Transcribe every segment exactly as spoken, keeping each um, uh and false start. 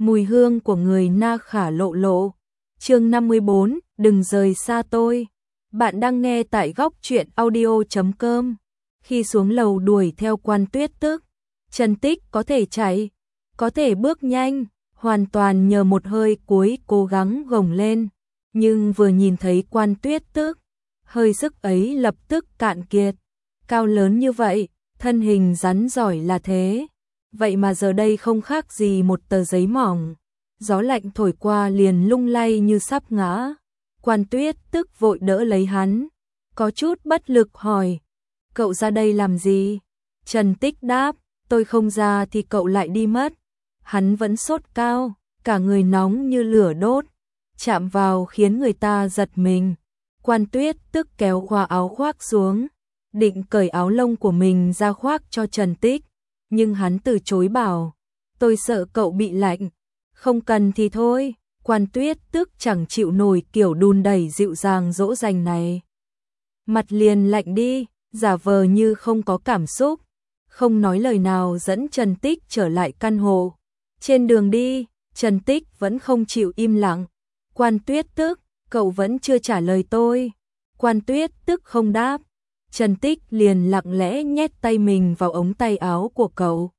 Mùi hương của người na khả lộ lộ. Chương năm mươi bốn, đừng rời xa tôi. Bạn đang nghe tại góc truyện audio chấm com. Khi xuống lầu đuổi theo Quan Tuyết Tức, Trần Tích có thể chạy, có thể bước nhanh, hoàn toàn nhờ một hơi cuối cố gắng gồng lên. Nhưng vừa nhìn thấy Quan Tuyết Tức, hơi sức ấy lập tức cạn kiệt. Cao lớn như vậy, thân hình rắn giỏi là thế. Vậy mà giờ đây không khác gì một tờ giấy mỏng. Gió lạnh thổi qua liền lung lay như sắp ngã. Quan Tuyết Tức vội đỡ lấy hắn. Có chút bất lực hỏi. Cậu ra đây làm gì? Trần Tích đáp. Tôi không ra thì cậu lại đi mất. Hắn vẫn sốt cao, cả người nóng như lửa đốt. Chạm vào khiến người ta giật mình. Quan Tuyết Tức kéo qua áo khoác xuống, định cởi áo lông của mình ra khoác cho Trần Tích. Nhưng hắn từ chối bảo, tôi sợ cậu bị lạnh. Không cần thì thôi. Quan Tuyết Tức chẳng chịu nổi kiểu đùn đẩy dịu dàng dỗ dành này. Mặt liền lạnh đi, giả vờ như không có cảm xúc. Không nói lời nào dẫn Trần Tích trở lại căn hộ. Trên đường đi, Trần Tích vẫn không chịu im lặng. Quan Tuyết Tức, cậu vẫn chưa trả lời tôi. Quan Tuyết Tức không đáp. Trần Tích liền lặng lẽ nhét tay mình vào ống tay áo của cậu.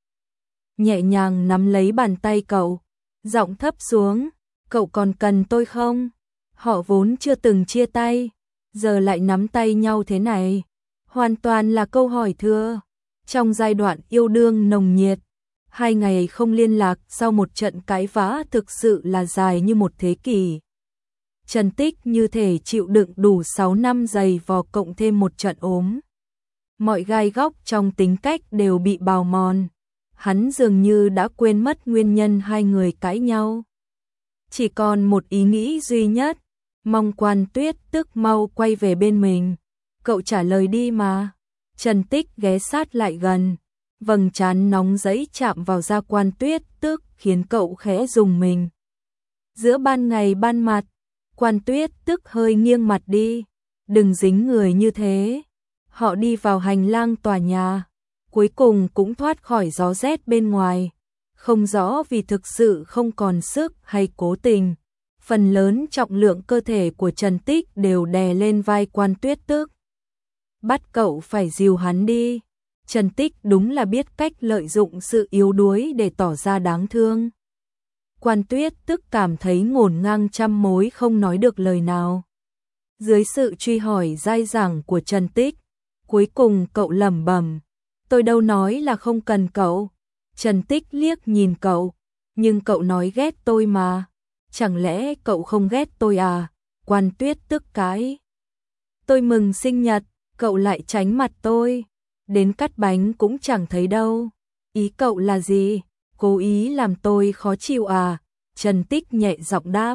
Nhẹ nhàng nắm lấy bàn tay cậu, giọng thấp xuống, cậu còn cần tôi không? Họ vốn chưa từng chia tay, giờ lại nắm tay nhau thế này. Hoàn toàn là câu hỏi thừa. Trong giai đoạn yêu đương nồng nhiệt, hai ngày không liên lạc sau một trận cãi vã thực sự là dài như một thế kỷ. Trần Tích như thể chịu đựng đủ sáu năm dày vò cộng thêm một trận ốm. Mọi gai góc trong tính cách đều bị bào mòn. Hắn dường như đã quên mất nguyên nhân hai người cãi nhau. Chỉ còn một ý nghĩ duy nhất, mong Quan Tuyết Tức mau quay về bên mình. Cậu trả lời đi mà. Trần Tích ghé sát lại gần, vầng trán nóng rẫy chạm vào da Quan Tuyết Tức khiến cậu khẽ rùng mình. Giữa ban ngày ban mặt, Quan Tuyết Tức hơi nghiêng mặt đi, đừng dính người như thế. Họ đi vào hành lang tòa nhà, cuối cùng cũng thoát khỏi gió rét bên ngoài. Không rõ vì thực sự không còn sức hay cố tình, phần lớn trọng lượng cơ thể của Trần Tích đều đè lên vai Quan Tuyết Tức. Bắt cậu phải dìu hắn đi. Trần Tích đúng là biết cách lợi dụng sự yếu đuối để tỏ ra đáng thương. Quan Tuyết Tức cảm thấy ngổn ngang trăm mối không nói được lời nào. Dưới sự truy hỏi dai dẳng của Trần Tích, cuối cùng cậu lẩm bẩm, tôi đâu nói là không cần cậu. Trần Tích liếc nhìn cậu, nhưng cậu nói ghét tôi mà. Chẳng lẽ cậu không ghét tôi à? Quan Tuyết Tức cãi. Tôi mừng sinh nhật, cậu lại tránh mặt tôi. Đến cắt bánh cũng chẳng thấy đâu. Ý cậu là gì? Cố ý làm tôi khó chịu à? Trần Tích nhẹ giọng đáp.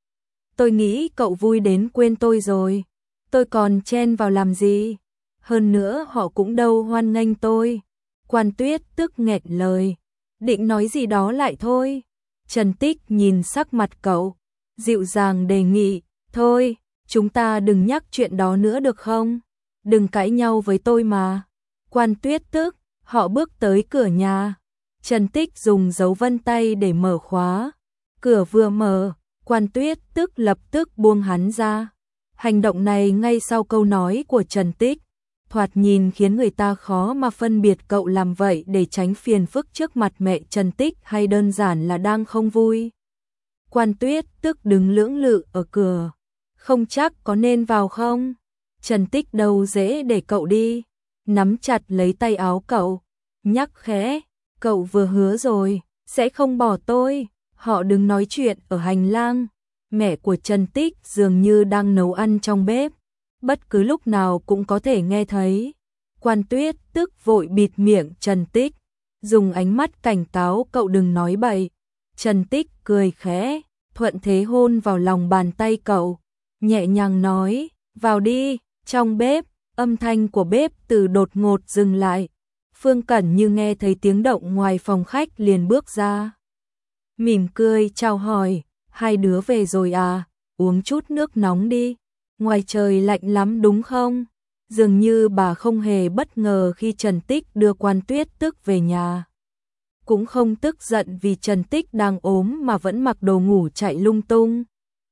Tôi nghĩ cậu vui đến quên tôi rồi. Tôi còn chen vào làm gì? Hơn nữa họ cũng đâu hoan nghênh tôi. Quan Tuyết Tức nghẹn lời, định nói gì đó lại thôi. Trần Tích nhìn sắc mặt cậu, dịu dàng đề nghị, thôi, chúng ta đừng nhắc chuyện đó nữa được không? Đừng cãi nhau với tôi mà. Quan Tuyết Tức, họ bước tới cửa nhà. Trần Tích dùng dấu vân tay để mở khóa. Cửa vừa mở, Quan Tuyết Tức lập tức buông hắn ra. Hành động này ngay sau câu nói của Trần Tích, thoạt nhìn khiến người ta khó mà phân biệt cậu làm vậy để tránh phiền phức trước mặt mẹ Trần Tích hay đơn giản là đang không vui. Quan Tuyết Tức đứng lưỡng lự ở cửa, không chắc có nên vào không? Trần Tích đâu dễ để cậu đi, nắm chặt lấy tay áo cậu, nhắc khẽ, cậu vừa hứa rồi, sẽ không bỏ tôi. Họ đứng nói chuyện ở hành lang, mẹ của Trần Tích dường như đang nấu ăn trong bếp, bất cứ lúc nào cũng có thể nghe thấy. Quan Tuyết Tức vội bịt miệng Trần Tích, dùng ánh mắt cảnh cáo cậu đừng nói bậy. Trần Tích cười khẽ, thuận thế hôn vào lòng bàn tay cậu, nhẹ nhàng nói, vào đi. Trong bếp, âm thanh của bếp từ đột ngột dừng lại. Phương Cẩn như nghe thấy tiếng động ngoài phòng khách liền bước ra. Mỉm cười chào hỏi, hai đứa về rồi à, uống chút nước nóng đi. Ngoài trời lạnh lắm đúng không? Dường như bà không hề bất ngờ khi Trần Tích đưa Quan Tuyết Tức về nhà. cũng không tức giận vì Trần Tích đang ốm mà vẫn mặc đồ ngủ chạy lung tung.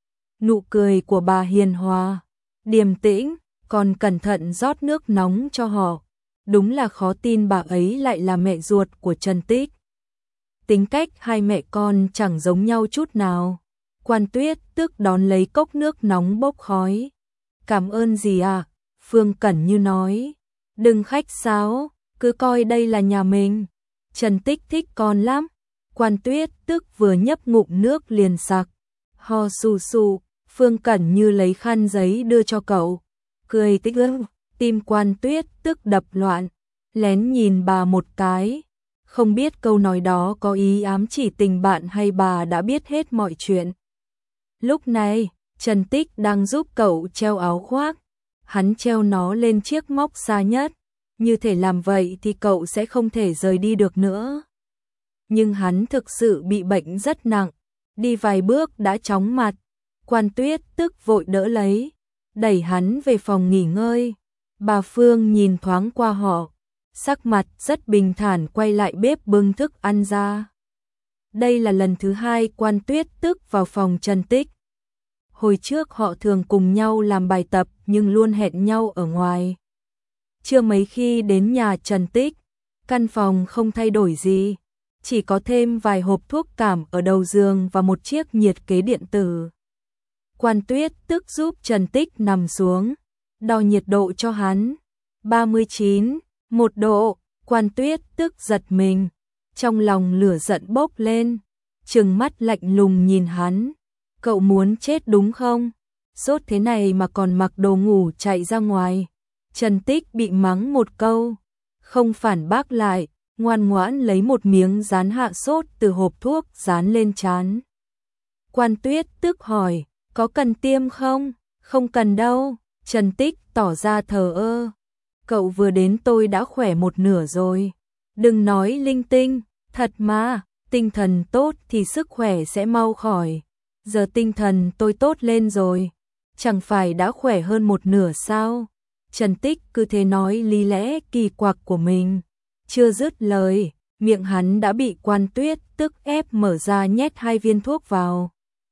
Nụ cười của bà hiền hòa, điềm tĩnh, còn cẩn thận rót nước nóng cho họ. Đúng là khó tin bà ấy lại là mẹ ruột của Trần Tích. Tính cách hai mẹ con chẳng giống nhau chút nào. Quan Tuyết tức đón lấy cốc nước nóng bốc khói. Cảm ơn gì à? Phương Cẩn Như nói. Đừng khách sáo, cứ coi đây là nhà mình. Trần Tích thích con lắm. Quan Tuyết tức vừa nhấp ngụm nước liền sặc. Ho sù sù, Phương Cẩn Như lấy khăn giấy đưa cho cậu. Cười tích ức, tim Quan Tuyết tức đập loạn. Lén nhìn bà một cái. Không biết câu nói đó có ý ám chỉ tình bạn hay bà đã biết hết mọi chuyện. Lúc này, Trần Tích đang giúp cậu treo áo khoác. Hắn treo nó lên chiếc móc xa nhất. Như thể làm vậy thì cậu sẽ không thể rời đi được nữa. Nhưng hắn thực sự bị bệnh rất nặng. Đi vài bước đã chóng mặt. Quan Tuyết tức vội đỡ lấy. Đẩy hắn về phòng nghỉ ngơi. Bà Phương nhìn thoáng qua họ. Sắc mặt rất bình thản quay lại bếp bưng thức ăn ra. Đây là lần thứ hai Quan Tuyết tức vào phòng Trần Tích. Hồi trước họ thường cùng nhau làm bài tập nhưng luôn hẹn nhau ở ngoài. Chưa mấy khi đến nhà Trần Tích, căn phòng không thay đổi gì, chỉ có thêm vài hộp thuốc cảm ở đầu giường và một chiếc nhiệt kế điện tử. Quan Tuyết tức giúp Trần Tích nằm xuống, đo nhiệt độ cho hắn. ba mươi chín, một độ, Quan Tuyết tức giật mình, trong lòng lửa giận bốc lên, trừng mắt lạnh lùng nhìn hắn. Cậu muốn chết đúng không? Sốt thế này mà còn mặc đồ ngủ chạy ra ngoài. Trần Tích bị mắng một câu, không phản bác lại, ngoan ngoãn lấy một miếng dán hạ sốt từ hộp thuốc dán lên trán. Quan Tuyết tức hỏi, có cần tiêm không? Không cần đâu, Trần Tích tỏ ra thờ ơ. Cậu vừa đến tôi đã khỏe một nửa rồi. Đừng nói linh tinh, thật mà, tinh thần tốt thì sức khỏe sẽ mau khỏi. Giờ tinh thần tôi tốt lên rồi, chẳng phải đã khỏe hơn một nửa sao? Trần Tích cứ thế nói lý lẽ kỳ quặc của mình. Chưa dứt lời, miệng hắn đã bị Quan Tuyết tức ép mở ra nhét hai viên thuốc vào.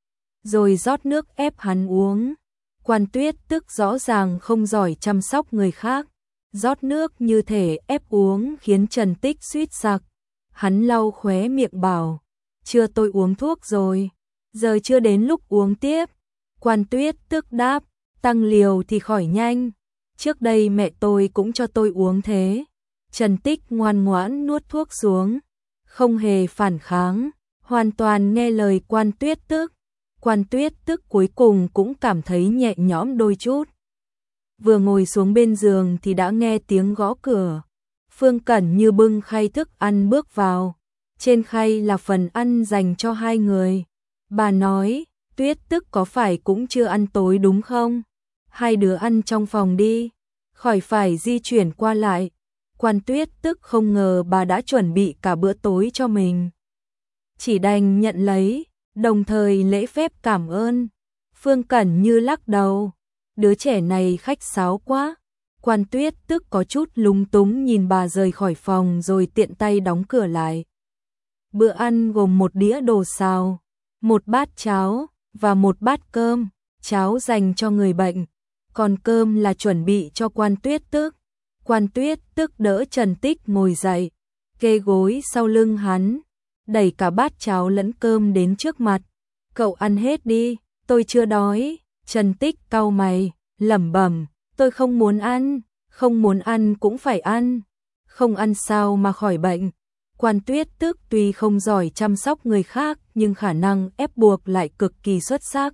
Rồi rót nước ép hắn uống. Quan Tuyết tức rõ ràng không giỏi chăm sóc người khác. Rót nước như thể ép uống khiến Trần Tích suýt sặc. Hắn lau khóe miệng bảo, chưa tôi uống thuốc rồi, giờ chưa đến lúc uống tiếp. Quan Tuyết tức đáp, tăng liều thì khỏi nhanh. Trước đây mẹ tôi cũng cho tôi uống thế. Trần Tích ngoan ngoãn nuốt thuốc xuống, không hề phản kháng, hoàn toàn nghe lời Quan Tuyết tức. Quan Tuyết tức cuối cùng cũng cảm thấy nhẹ nhõm đôi chút. Vừa ngồi xuống bên giường thì đã nghe tiếng gõ cửa. Phương Cẩn Như bưng khay thức ăn bước vào. Trên khay là phần ăn dành cho hai người. Bà nói, Tuyết tức có phải cũng chưa ăn tối đúng không? Hai đứa ăn trong phòng đi, khỏi phải di chuyển qua lại. Quan Tuyết tức không ngờ bà đã chuẩn bị cả bữa tối cho mình. Chỉ đành nhận lấy, đồng thời lễ phép cảm ơn. Phương Cẩn Như lắc đầu, đứa trẻ này khách sáo quá. Quan Tuyết tức có chút lúng túng nhìn bà rời khỏi phòng rồi tiện tay đóng cửa lại. Bữa ăn gồm một đĩa đồ xào, một bát cháo và một bát cơm. Cháo dành cho người bệnh, còn cơm là chuẩn bị cho Quan Tuyết tức. Quan Tuyết tức đỡ Trần Tích ngồi dậy, kê gối sau lưng hắn, đẩy cả bát cháo lẫn cơm đến trước mặt. Cậu ăn hết đi, tôi chưa đói. Trần Tích cau mày, lẩm bẩm, tôi không muốn ăn, không muốn ăn cũng phải ăn, không ăn sao mà khỏi bệnh. Quan Tuyết tức tuy không giỏi chăm sóc người khác nhưng khả năng ép buộc lại cực kỳ xuất sắc.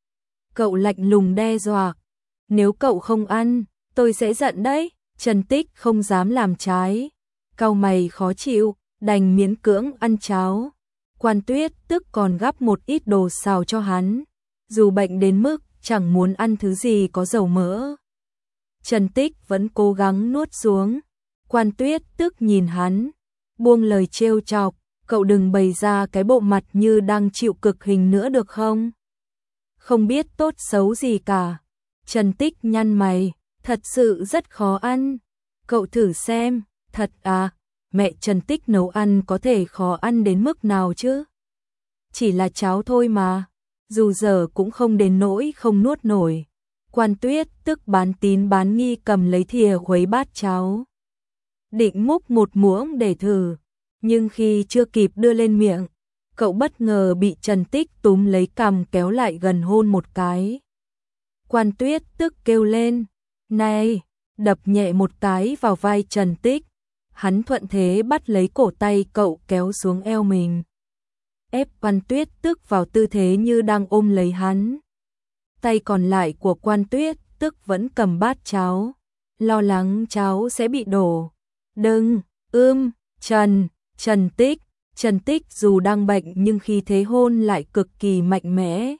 Cậu lạnh lùng đe dọa, nếu cậu không ăn, tôi sẽ giận đấy. Trần Tích không dám làm trái, cau mày khó chịu, đành miễn cưỡng ăn cháo. Quan Tuyết tức còn gắp một ít đồ xào cho hắn, dù bệnh đến mức chẳng muốn ăn thứ gì có dầu mỡ. Trần Tích vẫn cố gắng nuốt xuống. Quan Tuyết tức nhìn hắn, buông lời trêu chọc, cậu đừng bày ra cái bộ mặt như đang chịu cực hình nữa được không? Không biết tốt xấu gì cả. Trần Tích nhăn mày, thật sự rất khó ăn. Cậu thử xem, thật à? mẹ Trần Tích nấu ăn có thể khó ăn đến mức nào chứ? Chỉ là cháo thôi mà, dù giờ cũng không đến nỗi không nuốt nổi. Quan Tuyết tức bán tín bán nghi cầm lấy thìa khuấy bát cháo. Định múc một muỗng để thử, nhưng khi chưa kịp đưa lên miệng, cậu bất ngờ bị Trần Tích túm lấy cằm kéo lại gần hôn một cái. Quan Tuyết tức kêu lên, này, đập nhẹ một cái vào vai Trần Tích. Hắn thuận thế bắt lấy cổ tay cậu kéo xuống eo mình. Ép Quan Tuyết tức vào tư thế như đang ôm lấy hắn. Tay còn lại của Quan Tuyết tức vẫn cầm bát cháo, lo lắng cháo sẽ bị đổ. Đừng, ưm, Trần, Trần Tích, Trần Tích dù đang bệnh nhưng khi thế hôn lại cực kỳ mạnh mẽ.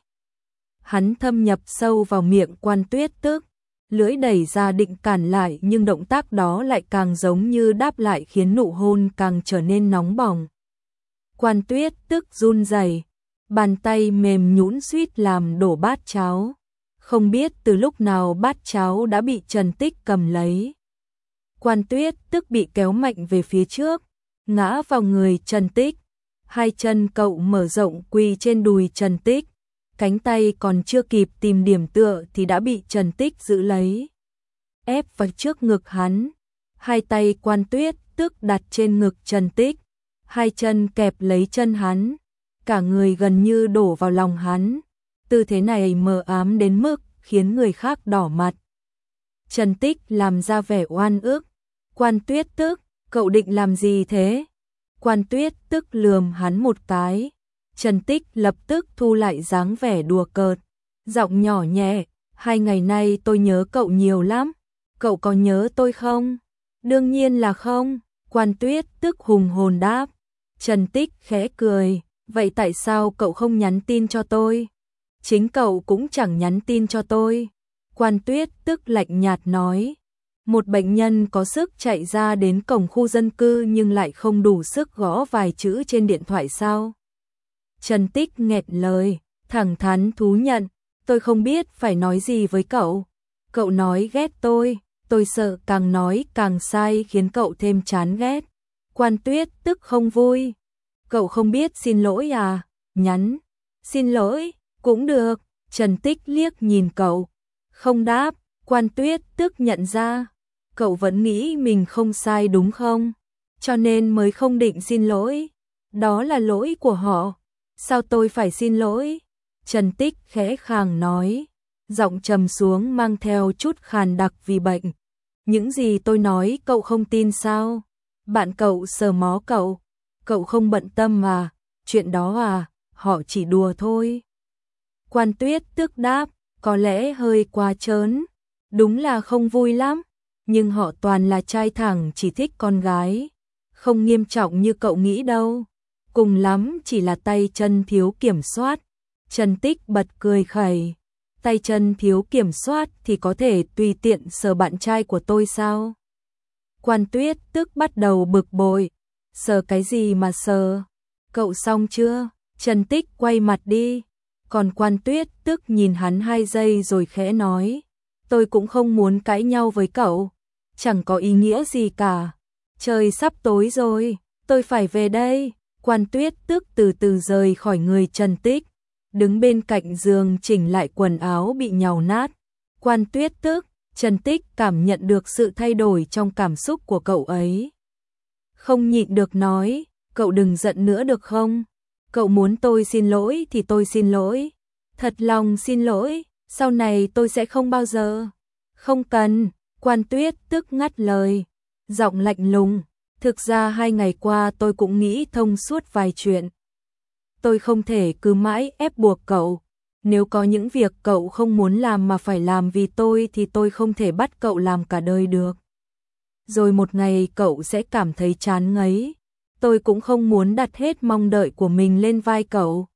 Hắn thâm nhập sâu vào miệng Quan Tuyết tức, lưỡi đẩy ra định cản lại nhưng động tác đó lại càng giống như đáp lại khiến nụ hôn càng trở nên nóng bỏng. Quan Tuyết tức run rẩy, bàn tay mềm nhũn suýt làm đổ bát cháo. Không biết từ lúc nào bát cháo đã bị Trần Tích cầm lấy. Quan Tuyết tức bị kéo mạnh về phía trước, ngã vào người Trần Tích. Hai chân cậu mở rộng quỳ trên đùi Trần Tích. Cánh tay còn chưa kịp tìm điểm tựa thì đã bị Trần Tích giữ lấy. Ép vào trước ngực hắn. Hai tay Quan Tuyết tức đặt trên ngực Trần Tích. Hai chân kẹp lấy chân hắn. Cả người gần như đổ vào lòng hắn. Tư thế này mờ ám đến mức khiến người khác đỏ mặt. Trần Tích làm ra vẻ oan ức. Quan Tuyết tức, cậu định làm gì thế? Quan Tuyết tức lườm hắn một cái. Trần Tích lập tức thu lại dáng vẻ đùa cợt, giọng nhỏ nhẹ, hai ngày nay tôi nhớ cậu nhiều lắm, cậu có nhớ tôi không? Đương nhiên là không, Quan Tuyết tức hùng hồn đáp. Trần Tích khẽ cười, vậy tại sao cậu không nhắn tin cho tôi? Chính cậu cũng chẳng nhắn tin cho tôi. Quan Tuyết tức lạnh nhạt nói, một bệnh nhân có sức chạy ra đến cổng khu dân cư nhưng lại không đủ sức gõ vài chữ trên điện thoại sao? Trần Tích nghẹn lời, thẳng thắn thú nhận, tôi không biết phải nói gì với cậu. Cậu nói ghét tôi, tôi sợ càng nói càng sai khiến cậu thêm chán ghét. Quan Tuyết tức không vui. Cậu không biết xin lỗi à? Nhắn, xin lỗi, cũng được. Trần Tích liếc nhìn cậu, không đáp. Quan Tuyết tức nhận ra, cậu vẫn nghĩ mình không sai đúng không? Cho nên mới không định xin lỗi. Đó là lỗi của họ. Sao tôi phải xin lỗi? Trần Tích khẽ khàng nói, giọng trầm xuống mang theo chút khàn đặc vì bệnh. Những gì tôi nói cậu không tin sao? Bạn cậu sờ mó cậu, cậu không bận tâm mà, chuyện đó à, họ chỉ đùa thôi. Quan Tuyết tức đáp, có lẽ hơi quá trớn, đúng là không vui lắm, nhưng họ toàn là trai thẳng chỉ thích con gái, không nghiêm trọng như cậu nghĩ đâu. Cùng lắm chỉ là tay chân thiếu kiểm soát. Trần Tích bật cười khẩy. Tay chân thiếu kiểm soát thì có thể tùy tiện sờ bạn trai của tôi sao? Quan Tuyết tức bắt đầu bực bội. Sờ cái gì mà sờ? Cậu xong chưa? Trần Tích quay mặt đi. Còn Quan Tuyết tức nhìn hắn hai giây rồi khẽ nói. Tôi cũng không muốn cãi nhau với cậu. Chẳng có ý nghĩa gì cả. Trời sắp tối rồi. Tôi phải về đây. Quan Tuyết tức từ từ rời khỏi người Trần Tích, đứng bên cạnh giường chỉnh lại quần áo bị nhàu nát. Quan Tuyết tức, Trần Tích cảm nhận được sự thay đổi trong cảm xúc của cậu ấy. Không nhịn được nói, cậu đừng giận nữa được không? Cậu muốn tôi xin lỗi thì tôi xin lỗi. Thật lòng xin lỗi, sau này tôi sẽ không bao giờ. Không cần, Quan Tuyết tức ngắt lời, giọng lạnh lùng. Thực ra hai ngày qua tôi cũng nghĩ thông suốt vài chuyện. Tôi không thể cứ mãi ép buộc cậu. Nếu có những việc cậu không muốn làm mà phải làm vì tôi thì tôi không thể bắt cậu làm cả đời được. Rồi một ngày cậu sẽ cảm thấy chán ngấy. Tôi cũng không muốn đặt hết mong đợi của mình lên vai cậu.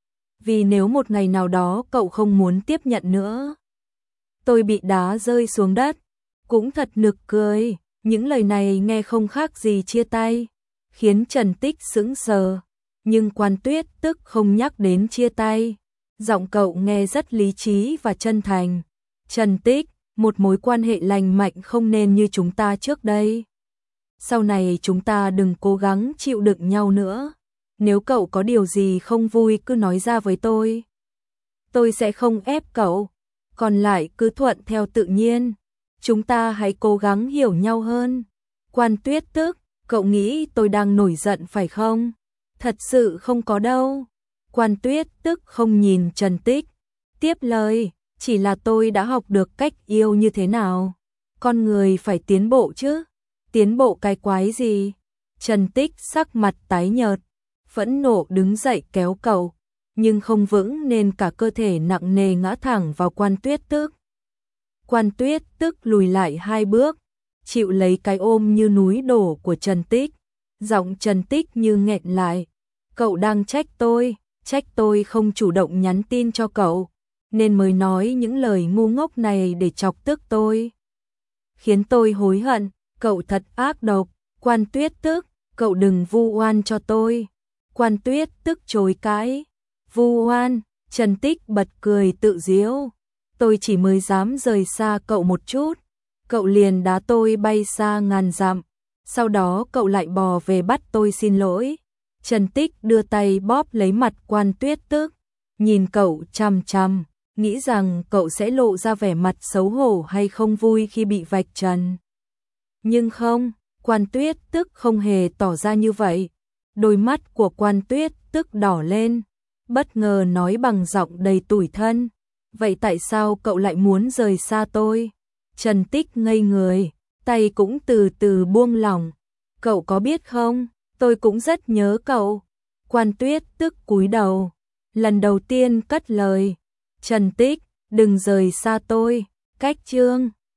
Vì nếu một ngày nào đó cậu không muốn tiếp nhận nữa. Tôi bị đá rơi xuống đất. Cũng thật nực cười. Những lời này nghe không khác gì chia tay, khiến Trần Tích sững sờ, nhưng Quan Tuyết tức không nhắc đến chia tay. Giọng cậu nghe rất lý trí và chân thành. Trần Tích, một mối quan hệ lành mạnh không nên như chúng ta trước đây. sau này chúng ta đừng cố gắng chịu đựng nhau nữa. Nếu cậu có điều gì không vui cứ nói ra với tôi. Tôi sẽ không ép cậu, còn lại cứ thuận theo tự nhiên. Chúng ta hãy cố gắng hiểu nhau hơn. Quan Tuyết tức, cậu nghĩ tôi đang nổi giận phải không? Thật sự không có đâu. Quan Tuyết tức không nhìn Trần Tích. Tiếp lời, chỉ là tôi đã học được cách yêu như thế nào. Con người phải tiến bộ chứ. Tiến bộ cái quái gì? Trần Tích sắc mặt tái nhợt, phẫn nộ đứng dậy kéo cậu, nhưng không vững nên cả cơ thể nặng nề ngã thẳng vào Quan Tuyết tức. Quan Tuyết tức lùi lại hai bước, chịu lấy cái ôm như núi đổ của Trần Tích. Giọng Trần Tích như nghẹn lại. Cậu đang trách tôi, trách tôi không chủ động nhắn tin cho cậu, nên mới nói những lời ngu ngốc này để chọc tức tôi. Khiến tôi hối hận, cậu thật ác độc. Quan Tuyết tức, cậu đừng vu oan cho tôi. Quan Tuyết tức chối cãi. Vu oan? Trần Tích bật cười tự giễu. Tôi chỉ mới dám rời xa cậu một chút, cậu liền đá tôi bay xa ngàn dặm, sau đó cậu lại bò về bắt tôi xin lỗi. Trần Tích đưa tay bóp lấy mặt Quan Tuyết tức, nhìn cậu chằm chằm, nghĩ rằng cậu sẽ lộ ra vẻ mặt xấu hổ hay không vui khi bị vạch trần. Nhưng không, Quan Tuyết tức không hề tỏ ra như vậy. Đôi mắt của Quan Tuyết tức đỏ lên, bất ngờ nói bằng giọng đầy tủi thân. Vậy tại sao cậu lại muốn rời xa tôi? Trần Tích ngây người, tay cũng từ từ buông lỏng. Cậu có biết không, tôi cũng rất nhớ cậu. Quan Tuyết tức cúi đầu, lần đầu tiên cất lời. Trần Tích, đừng rời xa tôi. Cách chương